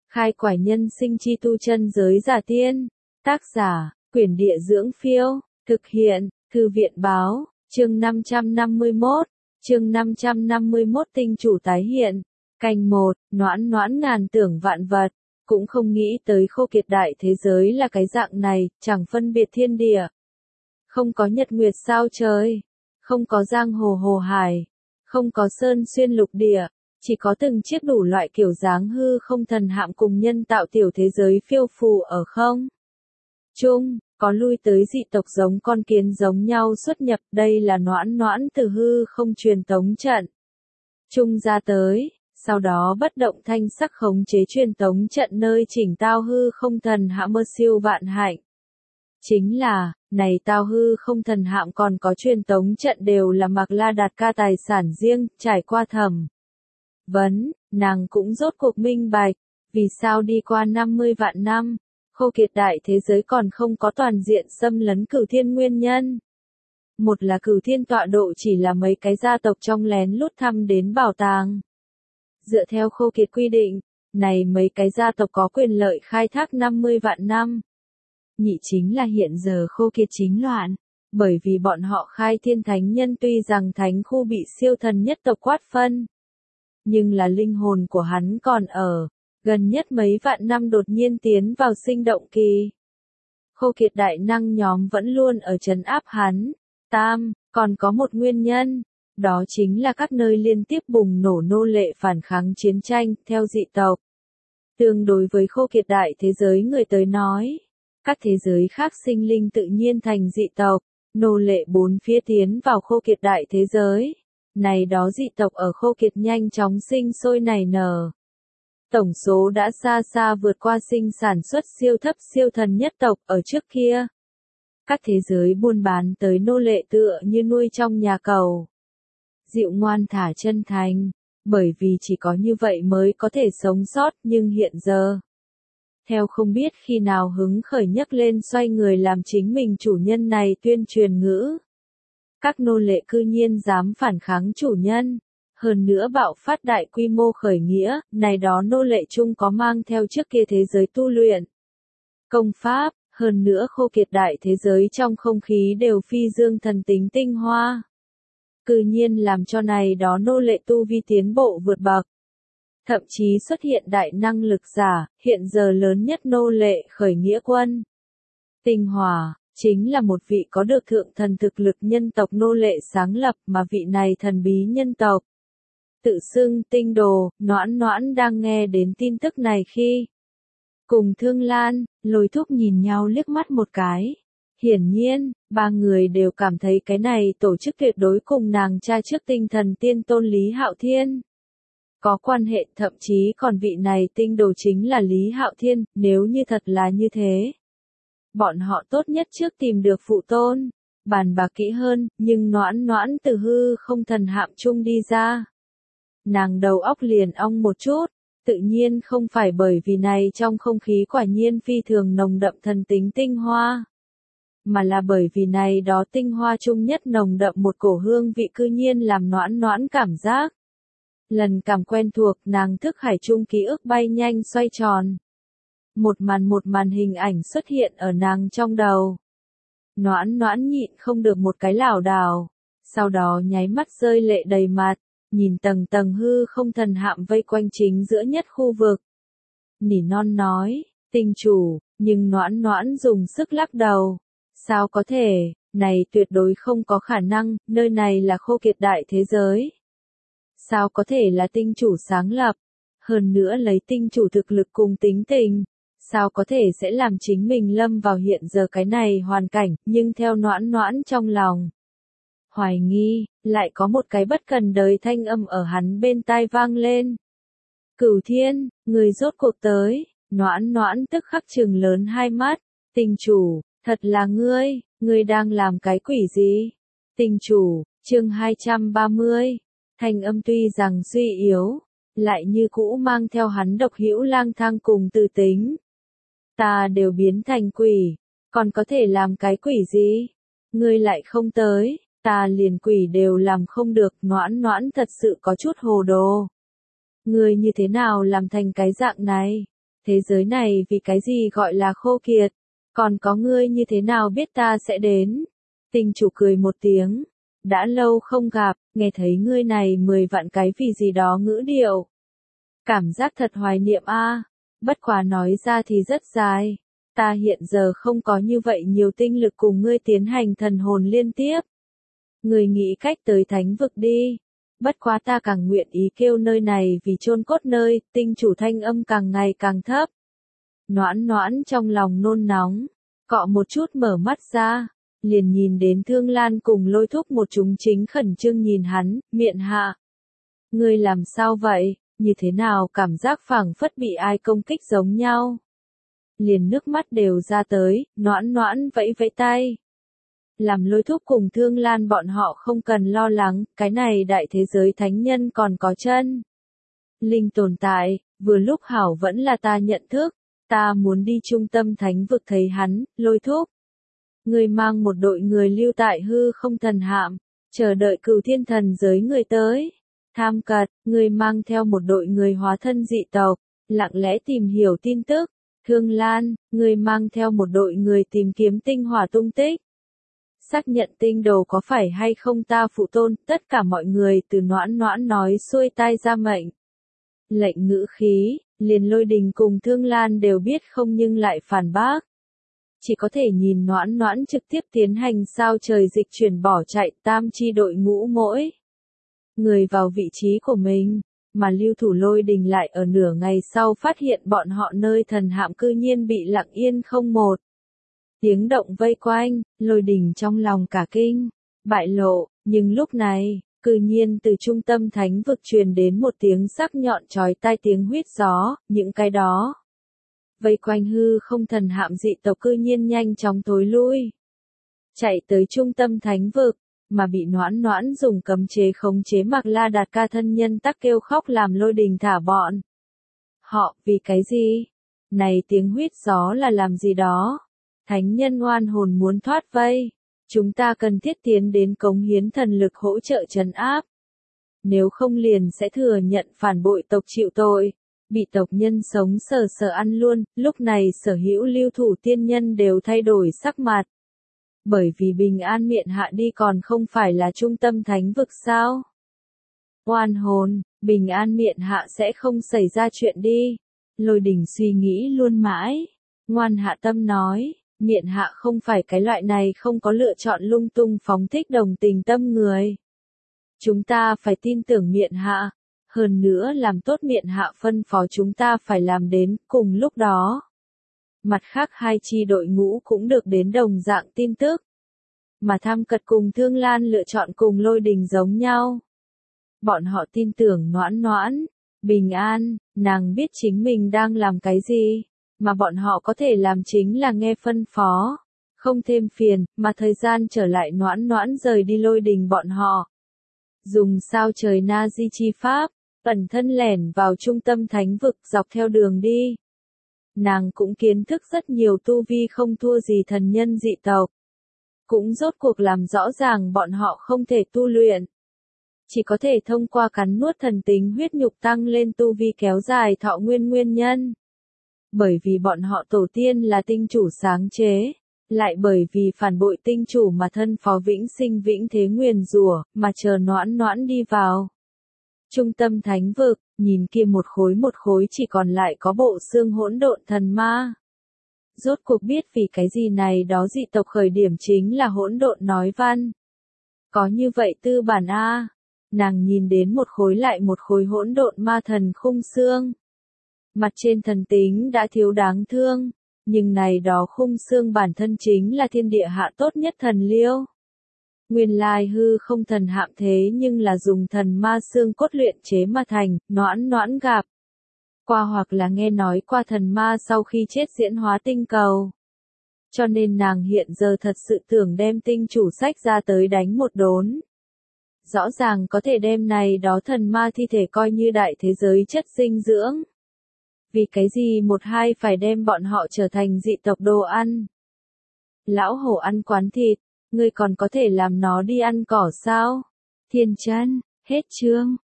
Khai quải nhân sinh chi tu chân giới giả tiên. Tác giả, Quyển Địa Dưỡng Phiêu. Thực hiện, Thư viện Báo. Chương 551. Chương 551 tinh chủ tái hiện. Canh 1, noãn noãn ngàn tưởng vạn vật. Cũng không nghĩ tới khô kiệt đại thế giới là cái dạng này, chẳng phân biệt thiên địa. Không có nhật nguyệt sao trời. Không có giang hồ hồ hải. Không có sơn xuyên lục địa. Chỉ có từng chiếc đủ loại kiểu dáng hư không thần hạm cùng nhân tạo tiểu thế giới phiêu phù ở không trung, có lui tới dị tộc giống con kiến giống nhau xuất nhập, đây là noãn noãn từ hư không truyền tống trận trung ra tới, sau đó bất động thanh sắc khống chế truyền tống trận nơi chỉnh tao hư không thần hạm mơ siêu vạn hạnh. Chính là, này tao hư không thần hạm còn có truyền tống trận đều là Mạc La Đạt Ca tài sản riêng, trải qua thẩm vấn, nàng cũng rốt cuộc minh bạch, vì sao đi qua 50 vạn năm, khô kiệt đại thế giới còn không có toàn diện xâm lấn Cửu Thiên nguyên nhân. Một là Cửu Thiên tọa độ chỉ là mấy cái gia tộc trong lén lút thăm đến bảo tàng. Dựa theo khô kiệt quy định, này mấy cái gia tộc có quyền lợi khai thác 50 vạn năm. Nhị chính là hiện giờ khô kiệt chính loạn, bởi vì bọn họ khai thiên thánh nhân tuy rằng thánh khu bị siêu thần nhất tộc quát phân. Nhưng là linh hồn của hắn còn ở, gần nhất mấy vạn năm đột nhiên tiến vào sinh động kỳ. Khô kiệt đại năng nhóm vẫn luôn ở trấn áp hắn. Còn có một nguyên nhân, đó chính là các nơi liên tiếp bùng nổ nô lệ phản kháng chiến tranh, theo dị tộc. Tương đối với khô kiệt đại thế giới người tới nói, các thế giới khác sinh linh tự nhiên thành dị tộc, nô lệ bốn phía tiến vào khô kiệt đại thế giới. Này đó dị tộc ở khô kiệt nhanh chóng sinh sôi nảy nở. Tổng số đã xa xa vượt qua sinh sản xuất siêu thấp siêu thần nhất tộc ở trước kia. Các thế giới buôn bán tới nô lệ tựa như nuôi trong nhà cầu. Dịu ngoan thả chân thành, bởi vì chỉ có như vậy mới có thể sống sót, nhưng hiện giờ. Theo không biết khi nào hứng khởi nhấc lên xoay người làm chính mình chủ nhân này tuyên truyền ngữ. Các nô lệ cư nhiên dám phản kháng chủ nhân, hơn nữa bạo phát đại quy mô khởi nghĩa, này đó nô lệ chung có mang theo trước kia thế giới tu luyện. Công pháp, hơn nữa khô kiệt đại thế giới trong không khí đều phi dương thần tính tinh hoa. Cư nhiên làm cho này đó nô lệ tu vi tiến bộ vượt bậc. Thậm chí xuất hiện đại năng lực giả, hiện giờ lớn nhất nô lệ khởi nghĩa quân. Tinh Hòa chính là một vị có được thượng thần thực lực nhân tộc nô lệ sáng lập mà vị này thần bí nhân tộc. Tự xưng tinh đồ, noãn noãn đang nghe đến tin tức này khi. Cùng Thương Lan, Lôi Thúc nhìn nhau liếc mắt một cái. Hiển nhiên, ba người đều cảm thấy cái này tổ chức tuyệt đối cùng nàng cha trước tinh thần tiên tôn Lý Hạo Thiên. Có quan hệ, thậm chí còn vị này tinh đồ chính là Lý Hạo Thiên, nếu như thật là như thế. Bọn họ tốt nhất trước tìm được phụ tôn, bàn bạc kỹ hơn, nhưng noãn noãn từ hư không thần hạm chung đi ra. Nàng đầu óc liền ong một chút, tự nhiên không phải bởi vì này trong không khí quả nhiên phi thường nồng đậm thần tính tinh hoa. Mà là bởi vì này đó tinh hoa chung nhất nồng đậm một cổ hương vị cư nhiên làm noãn noãn cảm giác. Lần cảm quen thuộc nàng thức hải chung ký ức bay nhanh xoay tròn. Một màn hình ảnh xuất hiện ở nàng trong đầu. Noãn noãn nhịn không được một cái lảo đảo, sau đó nháy mắt rơi lệ đầy mặt, nhìn tầng tầng hư không thần hạm vây quanh chính giữa nhất khu vực. Nỉ non nói, tinh chủ, nhưng noãn noãn dùng sức lắc đầu. Sao có thể, này tuyệt đối không có khả năng, nơi này là khô kiệt đại thế giới. Sao có thể là tinh chủ sáng lập, hơn nữa lấy tinh chủ thực lực cùng tính tình. Sao có thể sẽ làm chính mình lâm vào hiện giờ cái này hoàn cảnh, nhưng theo noãn noãn trong lòng. Hoài nghi, lại có một cái bất cần đời thanh âm ở hắn bên tai vang lên. Cửu Thiên, người rốt cuộc tới, noãn noãn tức khắc trừng lớn hai mắt, tinh chủ, thật là ngươi đang làm cái quỷ gì? Tinh chủ, chương 230, thanh âm tuy rằng suy yếu, lại như cũ mang theo hắn độc hữu lang thang cùng tư tính. Ta đều biến thành quỷ, còn có thể làm cái quỷ gì? Ngươi lại không tới, ta liền quỷ đều làm không được, noãn noãn thật sự có chút hồ đồ. Ngươi như thế nào làm thành cái dạng này? Thế giới này vì cái gì gọi là khô kiệt, còn có ngươi như thế nào biết ta sẽ đến? Tinh chủ cười một tiếng, đã lâu không gặp, nghe thấy ngươi này 10 vạn cái vì gì đó ngữ điệu. Cảm giác thật hoài niệm a, bất quá nói ra thì rất dài. Ta hiện giờ không có như vậy nhiều tinh lực cùng ngươi tiến hành thần hồn liên tiếp. Ngươi nghĩ cách tới thánh vực đi. Bất quá ta càng nguyện ý kêu nơi này vì chôn cốt nơi, tinh chủ thanh âm càng ngày càng thấp. Noãn noãn trong lòng nôn nóng, cọ một chút mở mắt ra, liền nhìn đến Thương Lan cùng Lôi Thúc một chúng chính khẩn trương nhìn hắn, miệng hạ. Ngươi làm sao vậy, như thế nào cảm giác phảng phất bị ai công kích giống nhau. Liền nước mắt đều ra tới, noãn noãn vẫy vẫy tay. Làm Lôi Thúc cùng Thương Lan bọn họ không cần lo lắng, cái này đại thế giới thánh nhân còn có chân. Linh tồn tại, vừa lúc hảo vẫn là ta nhận thức, ta muốn đi trung tâm thánh vực thấy hắn, Lôi Thúc. Người mang một đội người lưu tại hư không thần hạm, chờ đợi cửu thiên thần giới người tới. Tham Cật, người mang theo một đội người hóa thân dị tộc, lặng lẽ tìm hiểu tin tức. Thương Lan, người mang theo một đội người tìm kiếm tinh hỏa tung tích. Xác nhận tinh đồ có phải hay không ta phụ tôn, tất cả mọi người từ noãn noãn nói xuôi tai ra mệnh. Lệnh ngữ khí, liền Lôi Đình cùng Thương Lan đều biết không nhưng lại phản bác. Chỉ có thể nhìn noãn noãn trực tiếp tiến hành sao trời dịch chuyển bỏ chạy tam chi đội ngũ mỗi. Người vào vị trí của mình, mà lưu thủ Lôi Đình lại ở nửa ngày sau phát hiện bọn họ nơi thần hạm cư nhiên bị lặng yên không một. Tiếng động vây quanh, Lôi Đình trong lòng cả kinh, bại lộ, nhưng lúc này, cư nhiên từ trung tâm thánh vực truyền đến một tiếng sắc nhọn chói tai tiếng huýt gió, những cái đó. Vây quanh hư không thần hạm dị tộc cư nhiên nhanh chóng thối lui. Chạy tới trung tâm thánh vực, mà bị noãn noãn dùng cấm chế khống chế Mạc La Đạt Ca thân nhân tắc kêu khóc làm Lôi Đình thả bọn. Họ, vì cái gì? Này tiếng huýt gió là làm gì đó? Thánh nhân oan hồn muốn thoát vây. Chúng ta cần thiết tiến đến cống hiến thần lực hỗ trợ trấn áp. Nếu không liền sẽ thừa nhận phản bội tộc chịu tội. Bị tộc nhân sống sờ sờ ăn luôn, lúc này sở hữu lưu thủ tiên nhân đều thay đổi sắc mặt. Bởi vì bình an miện hạ đi còn không phải là trung tâm thánh vực sao? Oan hồn, bình an miện hạ sẽ không xảy ra chuyện đi. Lôi Đình suy nghĩ luôn mãi. Ngoan hạ tâm nói, miện hạ không phải cái loại này không có lựa chọn lung tung phóng thích đồng tình tâm người. Chúng ta phải tin tưởng miện hạ. Hơn nữa làm tốt miện hạ phân phó chúng ta phải làm đến, cùng lúc đó. Mặt khác hai chi đội ngũ cũng được đến đồng dạng tin tức. Mà Tham Cật cùng Thương Lan lựa chọn cùng Lôi Đình giống nhau. Bọn họ tin tưởng noãn noãn, bình an, nàng biết chính mình đang làm cái gì, mà bọn họ có thể làm chính là nghe phân phó, không thêm phiền, mà thời gian trở lại noãn noãn rời đi Lôi Đình bọn họ. Dùng sao trời na di chi pháp, ẩn thân lẻn vào trung tâm thánh vực dọc theo đường đi. Nàng cũng kiến thức rất nhiều tu vi không thua gì thần nhân dị tộc. Cũng rốt cuộc làm rõ ràng bọn họ không thể tu luyện. Chỉ có thể thông qua cắn nuốt thần tính huyết nhục tăng lên tu vi kéo dài thọ nguyên nhân. Bởi vì bọn họ tổ tiên là tinh chủ sáng chế, lại bởi vì phản bội tinh chủ mà thân phó vĩnh sinh vĩnh thế nguyền rủa, mà chờ noãn noãn đi vào. Trung tâm thánh vực, nhìn kia một khối chỉ còn lại có bộ xương hỗn độn thần ma. Rốt cuộc biết vì cái gì này đó dị tộc khởi điểm chính là hỗn độn nói văn. Có như vậy tư bản a. Nàng nhìn đến một khối lại một khối hỗn độn ma thần khung xương. Mặt trên thần tính đã thiếu đáng thương, nhưng này đó khung xương bản thân chính là thiên địa hạ tốt nhất thần liêu. Nguyên lai hư không thần hạm thế nhưng là dùng thần ma xương cốt luyện chế mà thành, noãn noãn gặp. Qua hoặc là nghe nói qua thần ma sau khi chết diễn hóa tinh cầu. Cho nên nàng hiện giờ thật sự tưởng đem tinh chủ sách ra tới đánh một đốn. Rõ ràng có thể đem này đó thần ma thi thể coi như đại thế giới chất dinh dưỡng. Vì cái gì một hai phải đem bọn họ trở thành dị tộc đồ ăn. Lão hổ ăn quán thịt, ngươi còn có thể làm nó đi ăn cỏ sao? Thiên chân, hết chương.